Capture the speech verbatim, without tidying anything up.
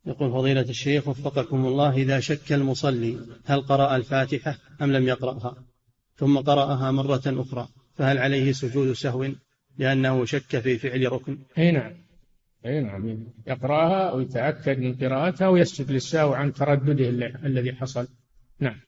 يقول فضيلة الشيخ وفقكم الله، إذا شك المصلي هل قرأ الفاتحة أم لم يقرأها ثم قرأها مرة أخرى فهل عليه سجود سهو لأنه شك في فعل ركن؟ أي نعم، أي نعم، يقرأها ويتأكد من قراءتها ويسجد للسهو عن تردده الذي حصل. نعم.